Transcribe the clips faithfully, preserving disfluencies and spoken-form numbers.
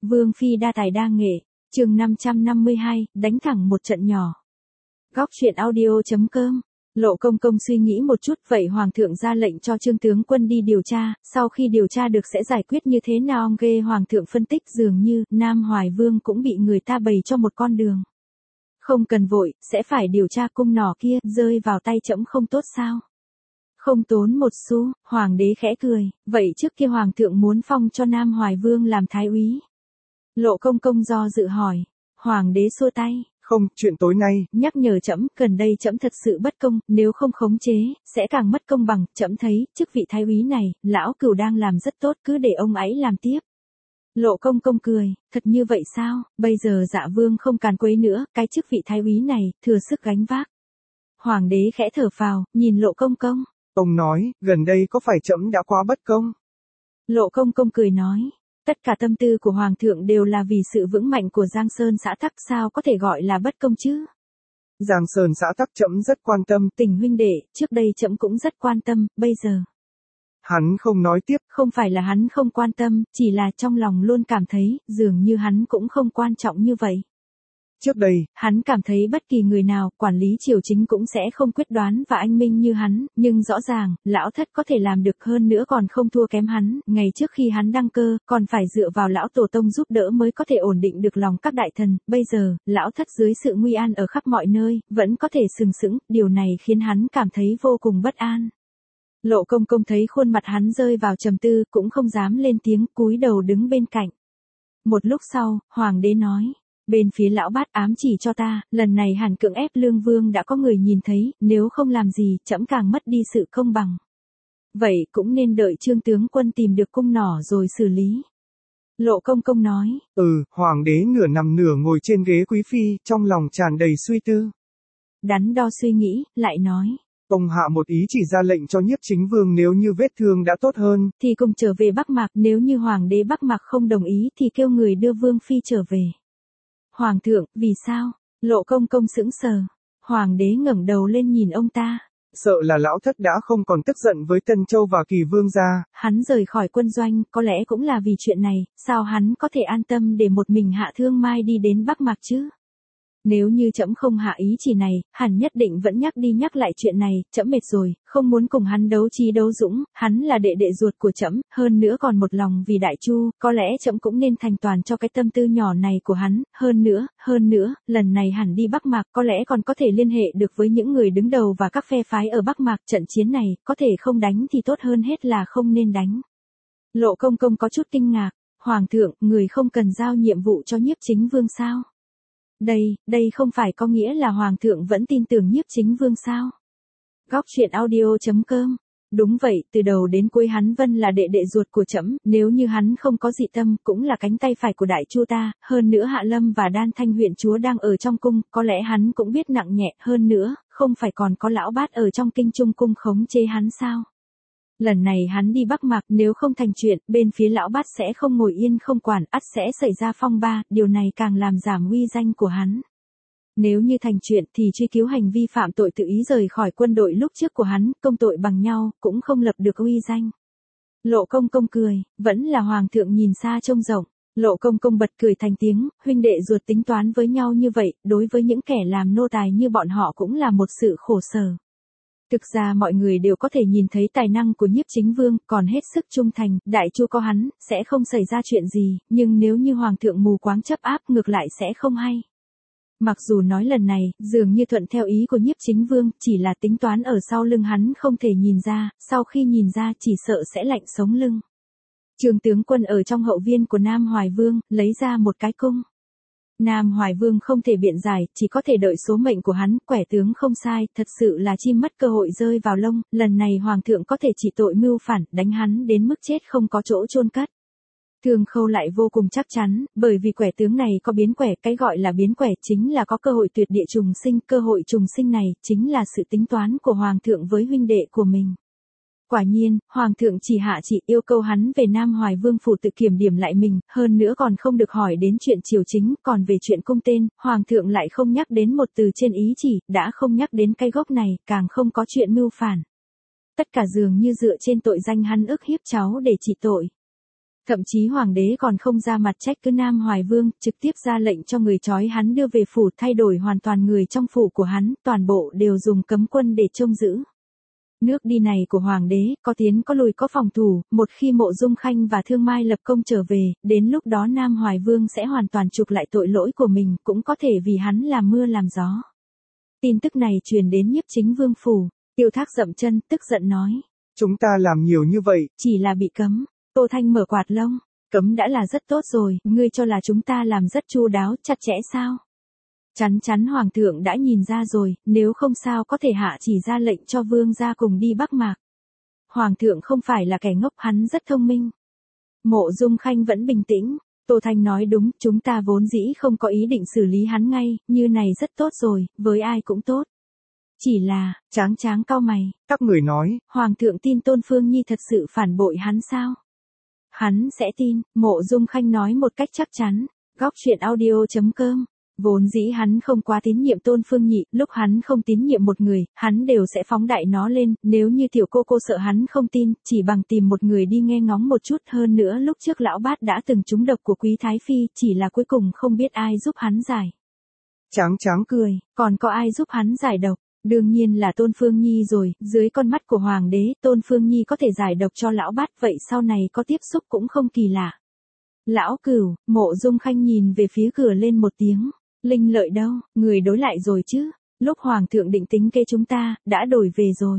Vương phi đa tài đa nghệ, chương năm trăm năm mươi hai, đánh thẳng một trận nhỏ. Góc truyện audio chấm com. Lộ Công Công suy nghĩ một chút, vậy Hoàng thượng ra lệnh cho Trương tướng quân đi điều tra, sau khi điều tra được sẽ giải quyết như thế nào ghê. Hoàng thượng phân tích dường như Nam Hoài Vương cũng bị người ta bày cho một con đường. Không cần vội, sẽ phải điều tra cung nỏ kia, rơi vào tay trẫm không tốt sao? Không tốn một xu, Hoàng đế khẽ cười, vậy trước kia Hoàng thượng muốn phong cho Nam Hoài Vương làm thái úy. Lộ Công Công do dự hỏi, Hoàng đế xua tay. Không, chuyện tối nay, nhắc nhở trẫm, gần đây trẫm thật sự bất công, nếu không khống chế, sẽ càng mất công bằng. Trẫm thấy, chức vị thái úy này, lão Cửu đang làm rất tốt, cứ để ông ấy làm tiếp. Lộ Công Công cười, thật như vậy sao, bây giờ Dạ Vương không càn quấy nữa, cái chức vị thái úy này, thừa sức gánh vác. Hoàng đế khẽ thở phào, nhìn Lộ Công Công. Ông nói, gần đây có phải trẫm đã quá bất công? Lộ Công Công cười nói. Tất cả tâm tư của Hoàng thượng đều là vì sự vững mạnh của Giang Sơn xã Tắc, sao có thể gọi là bất công chứ? Giang Sơn xã Tắc trẫm rất quan tâm. Tình huynh đệ, trước đây trẫm cũng rất quan tâm, bây giờ. Hắn không nói tiếp. Không phải là hắn không quan tâm, chỉ là trong lòng luôn cảm thấy, dường như hắn cũng không quan trọng như vậy. Trước đây, hắn cảm thấy bất kỳ người nào, quản lý triều chính cũng sẽ không quyết đoán và anh minh như hắn, nhưng rõ ràng, lão thất có thể làm được, hơn nữa còn không thua kém hắn, ngày trước khi hắn đăng cơ, còn phải dựa vào lão tổ tông giúp đỡ mới có thể ổn định được lòng các đại thần, bây giờ, lão thất dưới sự nguy an ở khắp mọi nơi, vẫn có thể sừng sững, điều này khiến hắn cảm thấy vô cùng bất an. Lộ Công Công thấy khuôn mặt hắn rơi vào trầm tư, cũng không dám lên tiếng, cúi đầu đứng bên cạnh. Một lúc sau, Hoàng đế nói. Bên phía lão bát ám chỉ cho ta, lần này hẳn cưỡng ép Lương Vương đã có người nhìn thấy, nếu không làm gì, trẫm càng mất đi sự công bằng. Vậy cũng nên đợi Trương tướng quân tìm được cung nỏ rồi xử lý. Lộ Công Công nói. Ừ, Hoàng đế nửa nằm nửa ngồi trên ghế quý phi, trong lòng tràn đầy suy tư. Đắn đo suy nghĩ, lại nói. Ông hạ một ý chỉ ra lệnh cho Nhiếp Chính Vương nếu như vết thương đã tốt hơn, thì cùng trở về Bắc Mạc, nếu như Hoàng đế Bắc Mạc không đồng ý thì kêu người đưa Vương phi trở về. Hoàng thượng, vì sao? Lộ Công Công sững sờ. Hoàng đế ngẩng đầu lên nhìn ông ta. Sợ là lão thất đã không còn tức giận với Tân Châu và Kỳ Vương gia. Hắn rời khỏi quân doanh, có lẽ cũng là vì chuyện này, sao hắn có thể an tâm để một mình Hạ Thương Mai đi đến Bắc Mạc chứ? Nếu như trẫm không hạ ý chỉ này, hắn nhất định vẫn nhắc đi nhắc lại chuyện này, trẫm mệt rồi, không muốn cùng hắn đấu trí đấu dũng, hắn là đệ đệ ruột của trẫm, hơn nữa còn một lòng vì Đại Chu, có lẽ trẫm cũng nên thành toàn cho cái tâm tư nhỏ này của hắn, hơn nữa, hơn nữa, lần này hẳn đi Bắc Mạc, có lẽ còn có thể liên hệ được với những người đứng đầu và các phe phái ở Bắc Mạc, trận chiến này, có thể không đánh thì tốt hơn hết là không nên đánh. Lộ Công Công có chút kinh ngạc, Hoàng thượng, người không cần giao nhiệm vụ cho Nhiếp Chính Vương sao? Đây, đây không phải có nghĩa là Hoàng thượng vẫn tin tưởng Nhiếp Chính Vương sao? Góc truyện audio chấm com. Đúng vậy, từ đầu đến cuối hắn Vân là đệ đệ ruột của trẫm, nếu như hắn không có dị tâm, cũng là cánh tay phải của Đại Chu ta, hơn nữa Hạ Lâm và Đan Thanh huyện chúa đang ở trong cung, có lẽ hắn cũng biết nặng nhẹ, hơn nữa, không phải còn có lão bát ở trong kinh trung cung khống chế hắn sao? Lần này hắn đi Bắc Mạc, nếu không thành chuyện, bên phía lão bát sẽ không ngồi yên không quản, ắt sẽ xảy ra phong ba, điều này càng làm giảm uy danh của hắn. Nếu như thành chuyện thì truy cứu hành vi phạm tội tự ý rời khỏi quân đội lúc trước của hắn, công tội bằng nhau, cũng không lập được uy danh. Lộ Công Công cười, vẫn là Hoàng thượng nhìn xa trông rộng. Lộ Công Công bật cười thành tiếng, huynh đệ ruột tính toán với nhau như vậy, đối với những kẻ làm nô tài như bọn họ cũng là một sự khổ sở. Thực ra mọi người đều có thể nhìn thấy tài năng của Nhiếp Chính Vương, còn hết sức trung thành, Đại Chu có hắn, sẽ không xảy ra chuyện gì, nhưng nếu như Hoàng thượng mù quáng chấp áp ngược lại sẽ không hay. Mặc dù nói lần này, dường như thuận theo ý của Nhiếp Chính Vương, chỉ là tính toán ở sau lưng hắn không thể nhìn ra, sau khi nhìn ra chỉ sợ sẽ lạnh sống lưng. Trương tướng quân ở trong hậu viên của Nam Hoài Vương, lấy ra một cái cung. Nam Hoài Vương không thể biện giải, chỉ có thể đợi số mệnh của hắn, quẻ tướng không sai, thật sự là chim mất cơ hội rơi vào lông, lần này Hoàng thượng có thể chỉ tội mưu phản, đánh hắn đến mức chết không có chỗ chôn cất. Thương Khâu lại vô cùng chắc chắn, bởi vì quẻ tướng này có biến quẻ, cái gọi là biến quẻ chính là có cơ hội tuyệt địa trùng sinh, cơ hội trùng sinh này chính là sự tính toán của Hoàng thượng với huynh đệ của mình. Quả nhiên, Hoàng thượng chỉ hạ chỉ yêu cầu hắn về Nam Hoài Vương phủ tự kiểm điểm lại mình, hơn nữa còn không được hỏi đến chuyện triều chính, còn về chuyện cung tên, Hoàng thượng lại không nhắc đến một từ trên ý chỉ, đã không nhắc đến cái gốc này, càng không có chuyện mưu phản. Tất cả dường như dựa trên tội danh hắn ức hiếp cháu để trị tội. Thậm chí hoàng đế còn không ra mặt trách cứ Nam Hoài Vương, trực tiếp ra lệnh cho người trói hắn đưa về phủ, thay đổi hoàn toàn người trong phủ của hắn, toàn bộ đều dùng cấm quân để trông giữ. Nước đi này của hoàng đế, có tiến có lùi có phòng thủ, một khi Mộ Dung Khanh và Thương Mai lập công trở về, đến lúc đó Nam Hoài Vương sẽ hoàn toàn trục lại tội lỗi của mình, cũng có thể vì hắn làm mưa làm gió. Tin tức này truyền đến Nhiếp Chính Vương phủ, Tiêu Thác dậm chân, tức giận nói. Chúng ta làm nhiều như vậy. Chỉ là bị cấm. Tô Thanh mở quạt lông. Cấm đã là rất tốt rồi, ngươi cho là chúng ta làm rất chu đáo, chặt chẽ sao? Chắn chắn hoàng thượng đã nhìn ra rồi, nếu không sao có thể hạ chỉ ra lệnh cho vương gia cùng đi Bắc Mạc. Hoàng thượng không phải là kẻ ngốc, hắn rất thông minh. Mộ Dung Khanh vẫn bình tĩnh. Tô Thanh nói đúng, chúng ta vốn dĩ không có ý định xử lý hắn ngay, như này rất tốt rồi, với ai cũng tốt. Chỉ là, Tráng Tráng cau mày. Các người nói, Hoàng thượng tin Tôn Phương Nhi thật sự phản bội hắn sao? Hắn sẽ tin, Mộ Dung Khanh nói một cách chắc chắn. Góc truyện audio chấm com. Vốn dĩ hắn không quá tín nhiệm Tôn Phương Nhị, lúc hắn không tín nhiệm một người, hắn đều sẽ phóng đại nó lên, nếu như tiểu cô cô sợ hắn không tin, chỉ bằng tìm một người đi nghe ngóng một chút. Hơn nữa lúc trước lão bát đã từng trúng độc của Quý Thái Phi, chỉ là cuối cùng không biết ai giúp hắn giải. Tráng Tráng cười, còn có ai giúp hắn giải độc? Đương nhiên là Tôn Phương Nhi rồi, dưới con mắt của hoàng đế, Tôn Phương Nhi có thể giải độc cho lão bát, vậy sau này có tiếp xúc cũng không kỳ lạ. Lão Cửu, Mộ Dung Khanh nhìn về phía cửa lên một tiếng. Linh Lợi đâu, người đối lại rồi chứ, lúc hoàng thượng định tính kê chúng ta, đã đổi về rồi.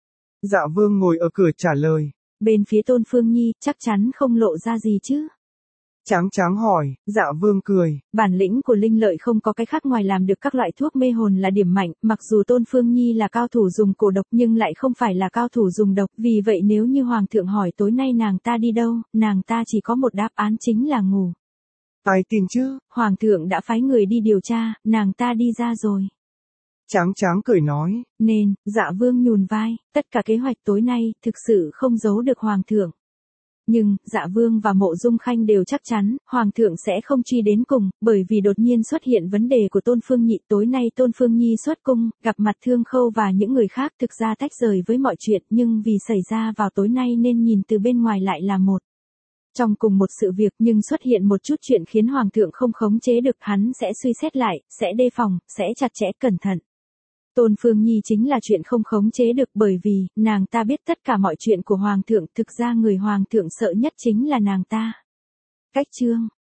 Dạ Vương ngồi ở cửa trả lời. Bên phía Tôn Phương Nhi, chắc chắn không lộ ra gì chứ. Tráng Tráng hỏi, Dạ Vương cười. Bản lĩnh của Linh Lợi không có cái khác ngoài làm được các loại thuốc mê hồn là điểm mạnh, mặc dù Tôn Phương Nhi là cao thủ dùng cổ độc nhưng lại không phải là cao thủ dùng độc, vì vậy nếu như hoàng thượng hỏi tối nay nàng ta đi đâu, nàng ta chỉ có một đáp án chính là ngủ. Ai tin chứ? Hoàng thượng đã phái người đi điều tra, nàng ta đi ra rồi. Tráng Tráng cười nói. Nên, Dạ Vương nhún vai, tất cả kế hoạch tối nay, thực sự không giấu được hoàng thượng. Nhưng, Dạ Vương và Mộ Dung Khanh đều chắc chắn, hoàng thượng sẽ không truy đến cùng, bởi vì đột nhiên xuất hiện vấn đề của Tôn Phương Nhị. Tối nay Tôn Phương Nhi xuất cung, gặp mặt Thương Khâu và những người khác, thực ra tách rời với mọi chuyện, nhưng vì xảy ra vào tối nay nên nhìn từ bên ngoài lại là một. Trong cùng một sự việc nhưng xuất hiện một chút chuyện khiến hoàng thượng không khống chế được, hắn sẽ suy xét lại, sẽ đề phòng, sẽ chặt chẽ cẩn thận. Tôn Phương Nhi chính là chuyện không khống chế được, bởi vì, nàng ta biết tất cả mọi chuyện của hoàng thượng, thực ra người hoàng thượng sợ nhất chính là nàng ta. Cách chương